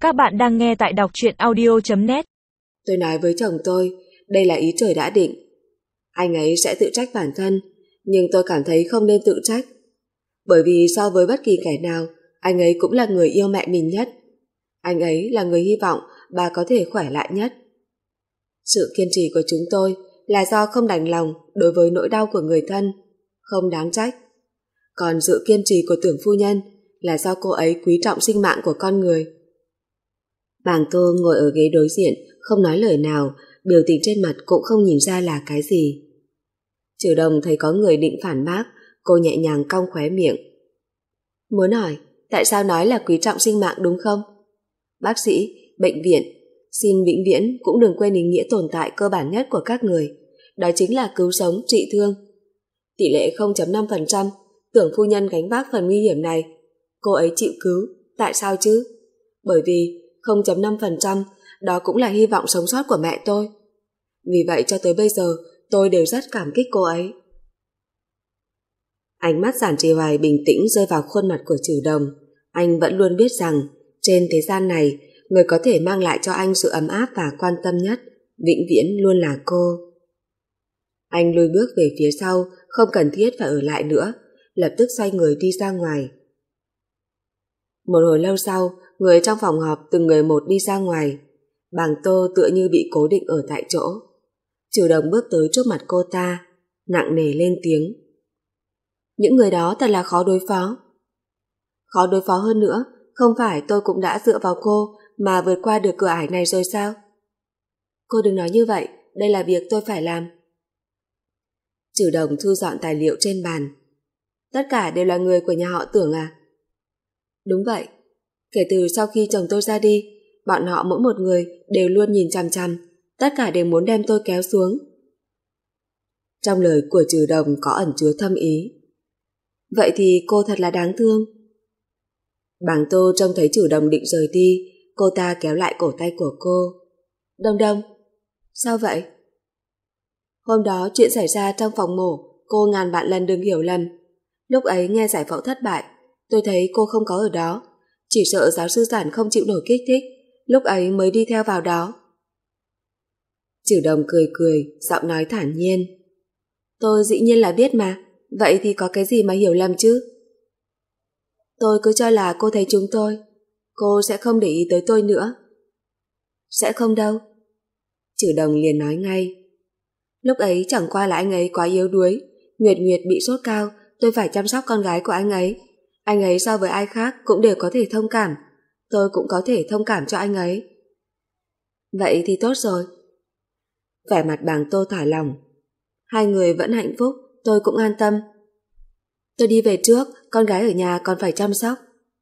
Các bạn đang nghe tại đọc truyện audio.net. Tôi nói với chồng tôi, đây là ý trời đã định. Anh ấy sẽ tự trách bản thân, nhưng tôi cảm thấy không nên tự trách. Bởi vì so với bất kỳ kẻ nào, anh ấy cũng là người yêu mẹ mình nhất. Anh ấy là người hy vọng bà có thể khỏe lại nhất. Sự kiên trì của chúng tôi là do không đành lòng đối với nỗi đau của người thân, không đáng trách. Còn sự kiên trì của tưởng phu nhân là do cô ấy quý trọng sinh mạng của con người. Bàng Tô ngồi ở ghế đối diện, không nói lời nào, biểu tình trên mặt cũng không nhìn ra là cái gì. Trừ Đồng thấy có người định phản bác, cô nhẹ nhàng cong khóe miệng. Muốn hỏi, tại sao nói là quý trọng sinh mạng đúng không? Bác sĩ, bệnh viện, xin vĩnh viễn cũng đừng quên ý nghĩa tồn tại cơ bản nhất của các người. Đó chính là cứu sống, trị thương. Tỷ lệ 0.5%, tưởng phu nhân gánh vác phần nguy hiểm này. Cô ấy chịu cứu, tại sao chứ? Bởi vì 0.5% đó cũng là hy vọng sống sót của mẹ tôi. Vì vậy cho tới bây giờ tôi đều rất cảm kích cô ấy. Ánh mắt Giản Trì Hoài bình tĩnh rơi vào khuôn mặt của Trừ Đồng. Anh vẫn luôn biết rằng trên thế gian này, người có thể mang lại cho anh sự ấm áp và quan tâm nhất vĩnh viễn luôn là cô. Anh lùi bước về phía sau, không cần thiết phải ở lại nữa, lập tức xoay người đi ra ngoài. Một hồi lâu sau, người trong phòng họp từng người một đi ra ngoài. Bàng Tô tựa như bị cố định ở tại chỗ. Trừ Đồng bước tới trước mặt cô ta, nặng nề lên tiếng. Những người đó thật là khó đối phó. Khó đối phó hơn nữa, không phải tôi cũng đã dựa vào cô mà vượt qua được cửa ải này rồi sao? Cô đừng nói như vậy, đây là việc tôi phải làm. Trừ Đồng thu dọn tài liệu trên bàn. Tất cả đều là người của nhà họ Tưởng à? Đúng vậy. Kể từ sau khi chồng tôi ra đi, bọn họ mỗi một người đều luôn nhìn chằm chằm, tất cả đều muốn đem tôi kéo xuống. Trong lời của Trừ Đồng có ẩn chứa thâm ý. Vậy thì cô thật là đáng thương. Bàng Tô trông thấy Trừ Đồng định rời đi, cô ta kéo lại cổ tay của cô. Đồng Đồng, sao vậy? Hôm đó chuyện xảy ra trong phòng mổ, cô ngàn vạn lần đừng hiểu lầm. Lúc ấy nghe giải phẫu thất bại, tôi thấy cô không có ở đó. Chỉ sợ giáo sư Giản không chịu nổi kích thích, lúc ấy mới đi theo vào đó. Trừ Đồng cười cười, giọng nói thản nhiên. Tôi dĩ nhiên là biết mà, vậy thì có cái gì mà hiểu lầm chứ? Tôi cứ cho là cô thấy chúng tôi, cô sẽ không để ý tới tôi nữa. Sẽ không đâu. Trừ Đồng liền nói ngay. Lúc ấy chẳng qua là anh ấy quá yếu đuối, Nguyệt Nguyệt bị sốt cao, tôi phải chăm sóc con gái của anh ấy. Anh ấy so với ai khác cũng đều có thể thông cảm, tôi cũng có thể thông cảm cho anh ấy. Vậy thì tốt rồi. Vẻ mặt Bàng Tô thả lỏng. Hai người vẫn hạnh phúc, tôi cũng an tâm. Tôi đi về trước, con gái ở nhà còn phải chăm sóc.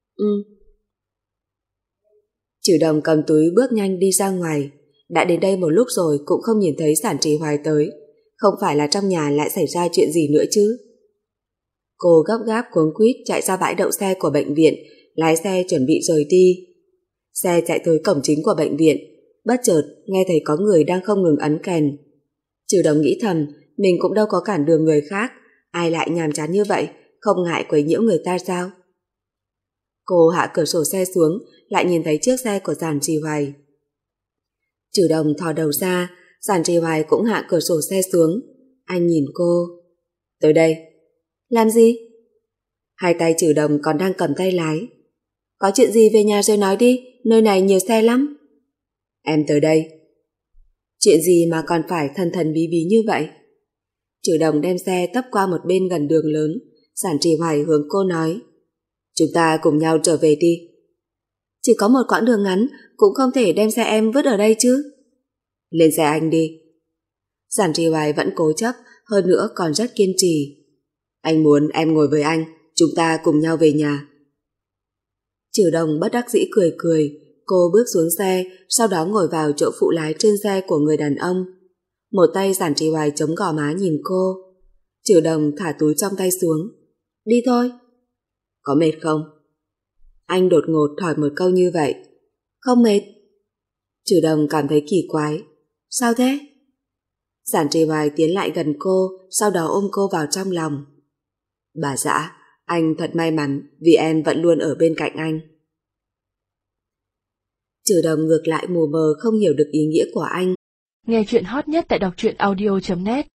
Trừ Đồng cầm túi bước nhanh đi ra ngoài. Đã đến đây một lúc rồi cũng không nhìn thấy Giản Trì Hoài tới. Không phải là trong nhà lại xảy ra chuyện gì nữa chứ? Cô gấp gáp cuống quýt chạy ra bãi đậu xe của bệnh viện, lái xe chuẩn bị rời đi. Xe chạy tới cổng chính của bệnh viện, bất chợt nghe thấy có người đang không ngừng ấn kèn. Trừ Đồng nghĩ thầm, mình cũng đâu có cản đường người khác, ai lại nhàm chán như vậy, không ngại quấy nhiễu người ta sao? Cô hạ cửa sổ xe xuống, lại nhìn thấy chiếc xe của Giản Trì Hoài. Trừ Đồng thò đầu ra, Giản Trì Hoài cũng hạ cửa sổ xe xuống. Anh nhìn cô. Tới đây. Làm gì? Hai tay Trừ Đồng còn đang cầm tay lái. Có chuyện gì về nhà rồi nói đi, nơi này nhiều xe lắm. Em tới đây. Chuyện gì mà còn phải thần thần bí bí như vậy? Trừ Đồng đem xe tấp qua một bên gần đường lớn. Giản Trì Hoài hướng cô nói. Chúng ta cùng nhau trở về đi. Chỉ có một quãng đường ngắn, cũng không thể đem xe em vứt ở đây chứ. Lên xe anh đi. Giản Trì Hoài vẫn cố chấp, hơn nữa còn rất kiên trì. Anh muốn em ngồi với anh, chúng ta cùng nhau về nhà. Trừ Đồng bất đắc dĩ cười cười, cô bước xuống xe, sau đó ngồi vào chỗ phụ lái trên xe của người đàn ông. Một tay Giản Trì Hoài chống gò má nhìn cô. Trừ Đồng thả túi trong tay xuống. Đi thôi. Có mệt không? Anh đột ngột hỏi một câu như vậy. Không mệt. Trừ Đồng cảm thấy kỳ quái. Sao thế? Giản Trì Hoài tiến lại gần cô, sau đó ôm cô vào trong lòng. Bà Dã, anh thật may mắn vì em vẫn luôn ở bên cạnh anh. Trừ Đồng ngược lại mù mờ không hiểu được ý nghĩa của anh. Nghe chuyện hot nhất tại đọc truyện audio.net